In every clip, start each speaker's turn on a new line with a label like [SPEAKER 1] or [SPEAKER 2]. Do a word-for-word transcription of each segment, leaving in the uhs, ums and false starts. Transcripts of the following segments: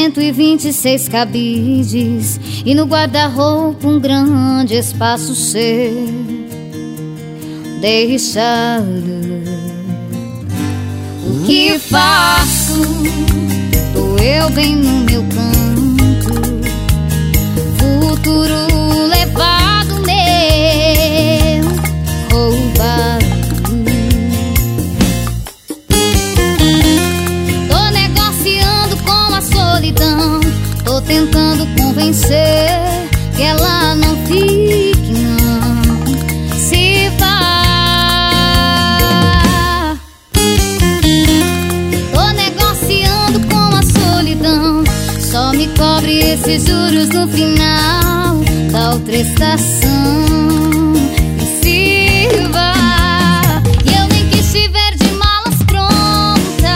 [SPEAKER 1] cento e vinte e seis cabides e no guarda-roupa um grande espaço seu deixado. O que faço? Tô eu bem no meu canto, futuro levado meu, roubado. Tô negociando com a solidão, tô tentando convencer que ela não fique, não se vá. Tô negociando com a solidão, só me cobre esses juros no final da outra estação. E se vá. E eu nem quis te ver de malas prontas,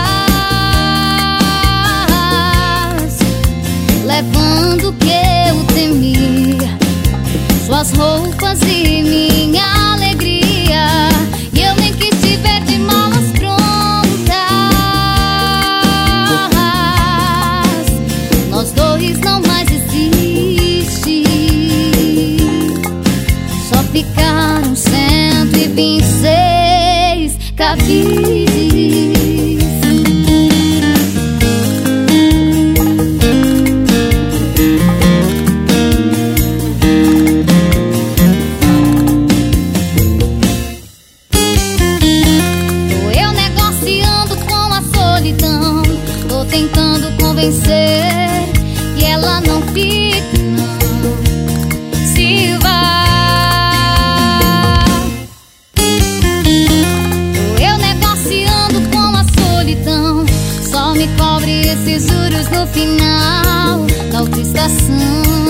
[SPEAKER 1] levando o que eu temia, suas roupas e minha alegria. E eu nem quis te ver de malas prontas, nós dois não mais existe. Só ficaram cento e vinte e seis cabides. Tô tentando convencer que ela não fica, não se vá. Tô eu negociando com a solidão, só me cobre esses juros no final da outra estação.